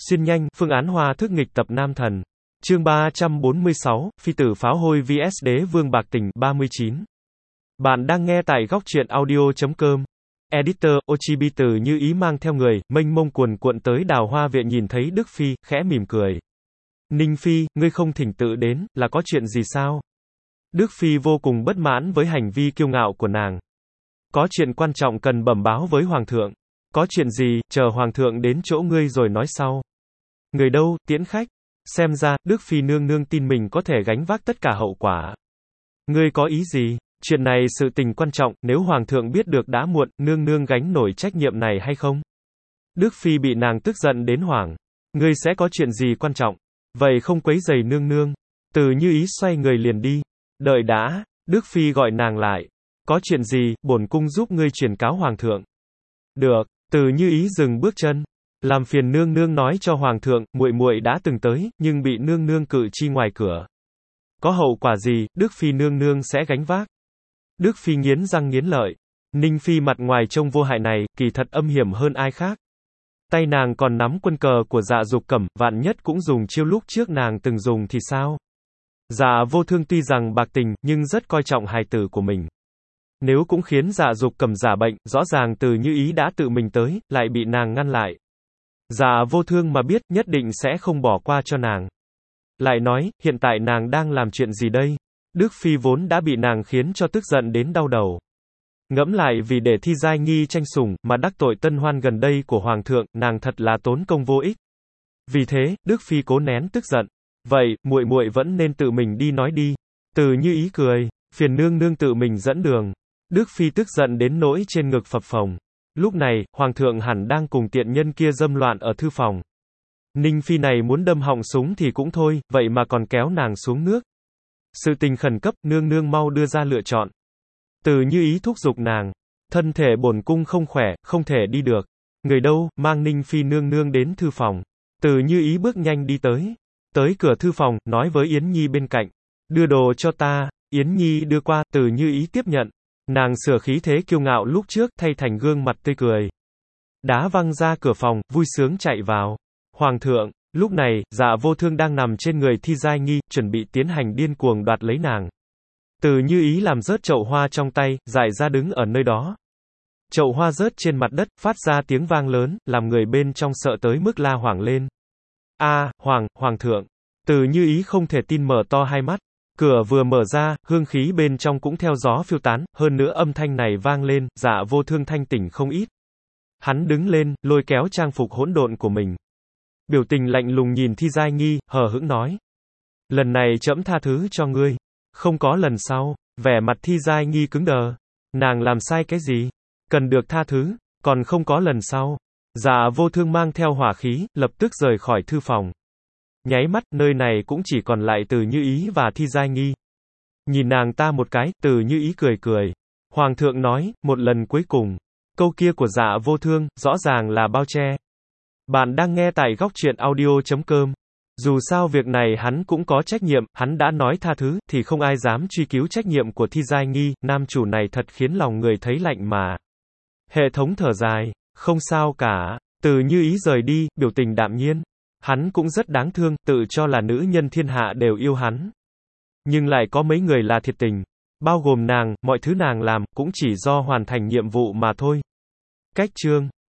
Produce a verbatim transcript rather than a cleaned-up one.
Xuyên nhanh, phương án hòa thức nghịch tập nam thần. Chương ba trăm bốn mươi sáu, Phi tử pháo hôi vs Đế vương bạc tình, ba mươi chín. Bạn đang nghe tại góc truyện audio.com. Editor, Ochibi Từ Như Ý mang theo người, mênh mông cuồn cuộn tới Đào Hoa viện nhìn thấy Đức Phi, khẽ mỉm cười. Ninh Phi, ngươi không thỉnh tự đến, là có chuyện gì sao? Đức Phi vô cùng bất mãn với hành vi kiêu ngạo của nàng. Có chuyện quan trọng cần bẩm báo với Hoàng thượng. Có chuyện gì, chờ Hoàng thượng đến chỗ ngươi rồi nói sau. Người đâu, tiễn khách. Xem ra, Đức Phi nương nương tin mình có thể gánh vác tất cả hậu quả. Ngươi có ý gì? Chuyện này sự tình quan trọng, nếu Hoàng thượng biết được đã muộn, nương nương gánh nổi trách nhiệm này hay không? Đức Phi bị nàng tức giận đến hoảng. Ngươi sẽ có chuyện gì quan trọng? Vậy không quấy rầy nương nương. Từ Như Ý xoay người liền đi. Đợi đã, Đức Phi gọi nàng lại. Có chuyện gì, bổn cung giúp ngươi truyền cáo Hoàng thượng. Được, Từ Như Ý dừng bước chân. Làm phiền nương nương nói cho Hoàng thượng, muội muội đã từng tới, nhưng bị nương nương cự chi ngoài cửa. Có hậu quả gì, Đức Phi nương nương sẽ gánh vác. Đức Phi nghiến răng nghiến lợi. Ninh Phi mặt ngoài trông vô hại này, kỳ thật âm hiểm hơn ai khác. Tay nàng còn nắm quân cờ của Dạ Dục Cẩm, vạn nhất cũng dùng chiêu lúc trước nàng từng dùng thì sao? Dạ Vô Thương tuy rằng bạc tình, nhưng rất coi trọng hài tử của mình. Nếu cũng khiến Dạ Dục Cẩm giả bệnh, rõ ràng Từ Như Ý đã tự mình tới, lại bị nàng ngăn lại. Dạ Vô Thương mà biết, nhất định sẽ không bỏ qua cho nàng. Lại nói, hiện tại nàng đang làm chuyện gì đây? Đức Phi vốn đã bị nàng khiến cho tức giận đến đau đầu. Ngẫm lại vì để Thi Giai Nghi tranh sủng, mà đắc tội tân hoan gần đây của Hoàng thượng, nàng thật là tốn công vô ích. Vì thế, Đức Phi cố nén tức giận. Vậy, muội muội vẫn nên tự mình đi nói đi. Từ Như Ý cười, phiền nương nương tự mình dẫn đường. Đức Phi tức giận đến nỗi trên ngực phập phồng. Lúc này, Hoàng thượng hẳn đang cùng tiện nhân kia dâm loạn ở thư phòng. Ninh Phi này muốn đâm họng súng thì cũng thôi, vậy mà còn kéo nàng xuống nước. Sự tình khẩn cấp, nương nương mau đưa ra lựa chọn. Từ Như Ý thúc giục nàng. Thân thể bổn cung không khỏe, không thể đi được. Người đâu, mang Ninh Phi nương nương đến thư phòng. Từ Như Ý bước nhanh đi tới. Tới cửa thư phòng, nói với Yến Nhi bên cạnh. Đưa đồ cho ta. Yến Nhi đưa qua, Từ Như Ý tiếp nhận. Nàng sửa khí thế kiêu ngạo lúc trước, thay thành gương mặt tươi cười. Đá văng ra cửa phòng, vui sướng chạy vào. Hoàng thượng, lúc này, Dạ Vô Thương đang nằm trên người Thi Giai Nghi, chuẩn bị tiến hành điên cuồng đoạt lấy nàng. Từ Như Ý làm rớt chậu hoa trong tay, dại ra đứng ở nơi đó. Chậu hoa rớt trên mặt đất, phát ra tiếng vang lớn, làm người bên trong sợ tới mức la hoảng lên. A, Hoàng, Hoàng thượng. Từ Như Ý không thể tin mở to hai mắt. Cửa vừa mở ra, hương khí bên trong cũng theo gió phiêu tán, hơn nữa âm thanh này vang lên, Dạ Vô Thương thanh tỉnh không ít. Hắn đứng lên, lôi kéo trang phục hỗn độn của mình. Biểu tình lạnh lùng nhìn Thi Giai Nghi, hờ hững nói. Lần này trẫm tha thứ cho ngươi. Không có lần sau. Vẻ mặt Thi Giai Nghi cứng đờ. Nàng làm sai cái gì? Cần được tha thứ, còn không có lần sau. Dạ Vô Thương mang theo hỏa khí, lập tức rời khỏi thư phòng. Nháy mắt, nơi này cũng chỉ còn lại Từ Như Ý và Thi Giai Nghi. Nhìn nàng ta một cái, Từ Như Ý cười cười. Hoàng thượng nói, một lần cuối cùng. Câu kia của Dạ Vô Thương, rõ ràng là bao che. Bạn đang nghe tại góc truyện audio.com. Dù sao việc này hắn cũng có trách nhiệm, hắn đã nói tha thứ, thì không ai dám truy cứu trách nhiệm của Thi Giai Nghi, nam chủ này thật khiến lòng người thấy lạnh mà. Hệ thống thở dài, không sao cả. Từ Như Ý rời đi, biểu tình đạm nhiên. Hắn cũng rất đáng thương, tự cho là nữ nhân thiên hạ đều yêu hắn. Nhưng lại có mấy người là thiệt tình. Bao gồm nàng, mọi thứ nàng làm, cũng chỉ do hoàn thành nhiệm vụ mà thôi. Cách chương.